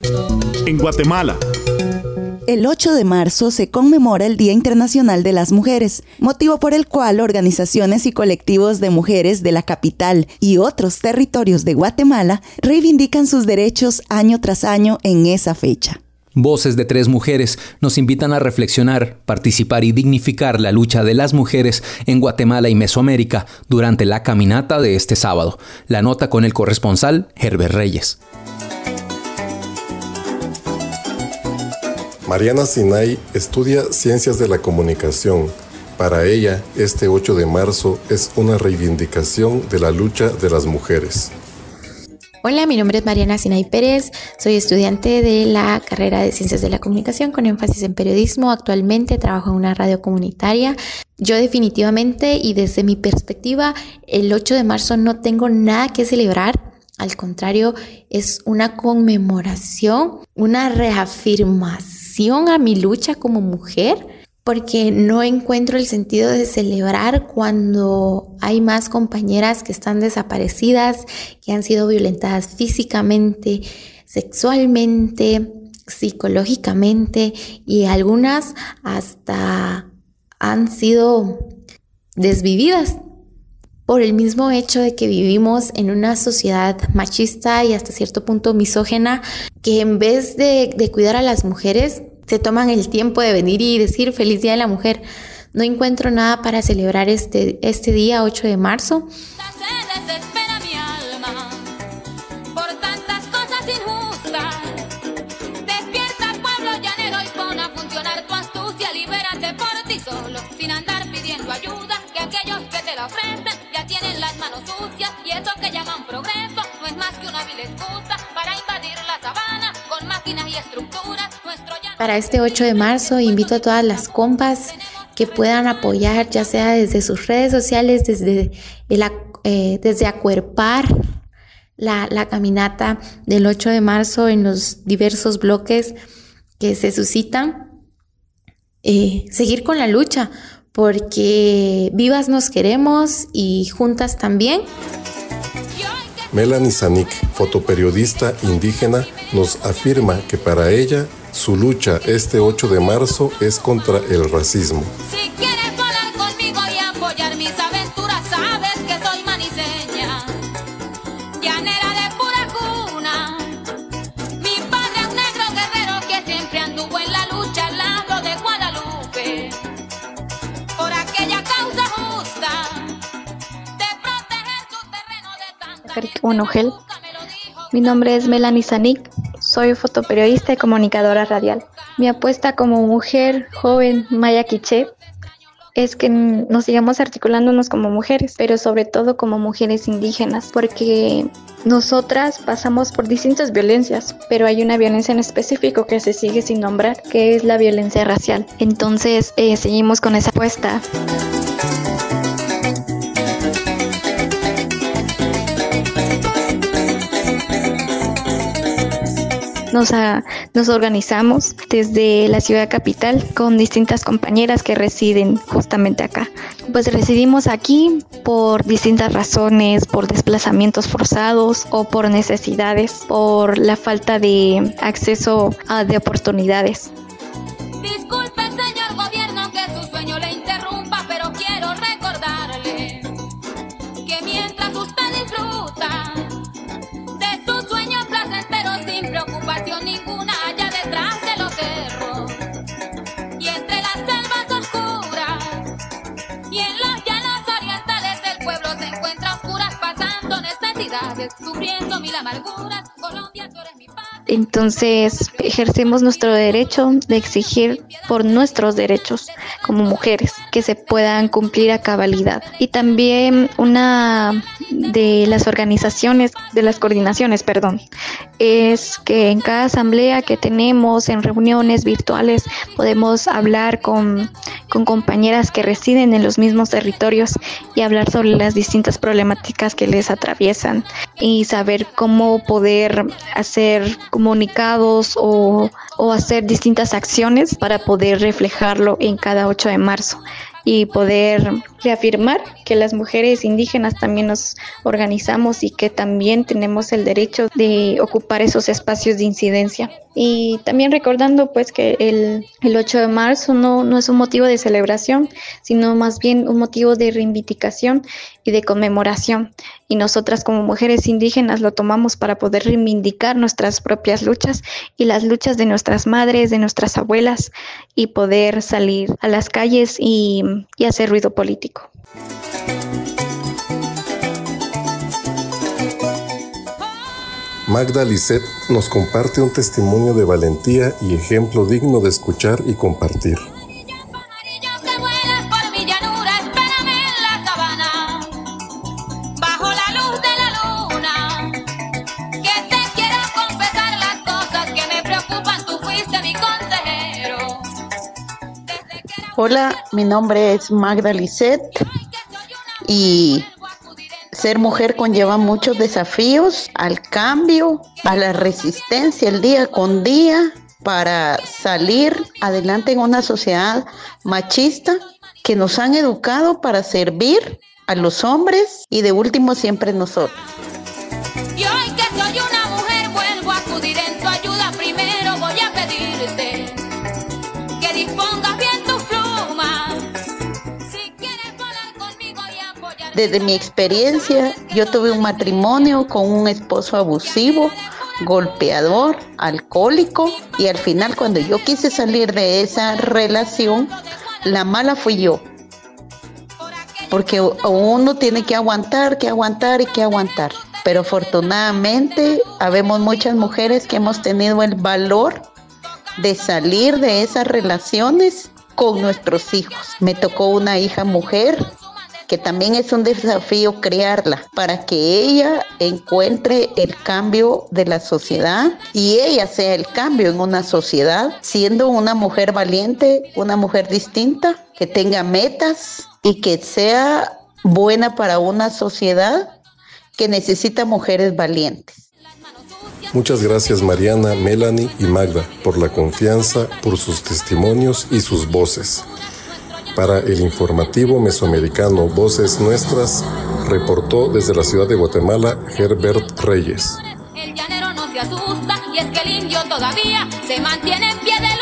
En Guatemala. El 8 de marzo se conmemora el Día Internacional de las Mujeres, motivo por el cual organizaciones y colectivos de mujeres de la capital y otros territorios de Guatemala reivindican sus derechos año tras año en esa fecha. Voces de 3 mujeres nos invitan a reflexionar, participar y dignificar la lucha de las mujeres en Guatemala y Mesoamérica durante la caminata de este sábado. La nota con el corresponsal Herbert Reyes. Mariana Sinay estudia Ciencias de la Comunicación. Para ella, este 8 de marzo es una reivindicación de la lucha de las mujeres. Hola, mi nombre es Mariana Sinay Pérez, soy estudiante de la carrera de Ciencias de la Comunicación con énfasis en periodismo. Actualmente trabajo en una radio comunitaria. Yo definitivamente y desde mi perspectiva, el 8 de marzo no tengo nada que celebrar. Al contrario, es una conmemoración, una reafirmación a mi lucha como mujer, porque no encuentro el sentido de celebrar cuando hay más compañeras que están desaparecidas, que han sido violentadas físicamente, sexualmente, psicológicamente y algunas hasta han sido desvividas. Por el mismo hecho de que vivimos en una sociedad machista y hasta cierto punto misógena, que en vez de cuidar a las mujeres, se toman el tiempo de venir y decir Feliz Día de la Mujer. No encuentro nada para celebrar este día 8 de marzo. Sin andar pidiendo ayuda, que aquellos que te la ofrecen ya tienen las manos sucias, y eso que llaman progreso no es más que una vil excusa para invadir la sabana con máquinas y estructuras. Para este 8 de marzo invito a todas las compas que puedan apoyar, ya sea desde sus redes sociales, desde acuerpar la caminata del 8 de marzo en los diversos bloques que se suscitan, seguir con la lucha, porque vivas nos queremos y juntas también. Melanie Zanik, fotoperiodista indígena, nos afirma que para ella su lucha este 8 de marzo es contra el racismo. Si quieres volar conmigo y apoyar mis aventuras, sabes que soy maniseña, llanera de pura cuna. Mi padre es un negro guerrero que siempre anduvo en la lucha al lado de Guadalupe, por aquella causa justa de proteger su terreno de tanta... Mi nombre es Melanie Zanik, soy fotoperiodista y comunicadora radial. Mi apuesta como mujer joven maya quiché es que nos sigamos articulándonos como mujeres, pero sobre todo como mujeres indígenas, porque nosotras pasamos por distintas violencias, pero hay una violencia en específico que se sigue sin nombrar, que es la violencia racial. Entonces, seguimos con esa apuesta. Nos organizamos desde la ciudad capital con distintas compañeras que residen justamente acá. Pues residimos aquí por distintas razones, por desplazamientos forzados o por necesidades, por la falta de acceso de oportunidades. Disculpe, señor gobierno, que su sueño le interrumpa, pero quiero recordarle que mientras usted disfruta de su sueño placentero sin preocupación ninguna allá detrás de los cerros y entre las selvas oscuras y en los llanos orientales del pueblo se encuentra oscuras pasando necesidades, sufriendo mil amarguras. Colombia, tú eres mi patria. Entonces ejercemos nuestro derecho de exigir por nuestros derechos como mujeres que se puedan cumplir a cabalidad. Y también una de las coordinaciones, es que en cada asamblea que tenemos, en reuniones virtuales, podemos hablar con compañeras que residen en los mismos territorios y hablar sobre las distintas problemáticas que les atraviesan y saber cómo poder hacer comunicados o hacer distintas acciones para poder reflejarlo en cada 8 de marzo y poder reafirmar que las mujeres indígenas también nos organizamos y que también tenemos el derecho de ocupar esos espacios de incidencia. Y también recordando pues que el 8 de marzo no es un motivo de celebración, sino más bien un motivo de reivindicación y de conmemoración. Y nosotras como mujeres indígenas lo tomamos para poder reivindicar nuestras propias luchas y las luchas de nuestras madres, de nuestras abuelas, y poder salir a las calles y hacer ruido político. Magda Lisset nos comparte un testimonio de valentía y ejemplo digno de escuchar y compartir. Hola, mi nombre es Magda Lisset y ser mujer conlleva muchos desafíos al cambio, a la resistencia el día con día para salir adelante en una sociedad machista que nos han educado para servir a los hombres y de último siempre nosotros. Y hoy que soy una mujer vuelvo a acudir en tu ayuda. Primero voy a pedirte que dispongas bien tus plumas. Si quieres volar conmigo y apoyar. Desde mi experiencia, yo tuve un matrimonio con un esposo abusivo, golpeador, alcohólico, y al final cuando yo quise salir de esa relación, la mala fui yo. Porque uno tiene que aguantar. Pero afortunadamente habemos muchas mujeres que hemos tenido el valor de salir de esas relaciones con nuestros hijos. Me tocó una hija mujer, que también es un desafío criarla para que ella encuentre el cambio de la sociedad y ella sea el cambio en una sociedad, siendo una mujer valiente, una mujer distinta, que tenga metas y que sea buena para una sociedad que necesita mujeres valientes. Muchas gracias Mariana, Melanie y Magda por la confianza, por sus testimonios y sus voces. Para el informativo mesoamericano Voces Nuestras, reportó desde la ciudad de Guatemala Herbert Reyes. El llanero no se asusta y es que el indio todavía se mantiene en pie de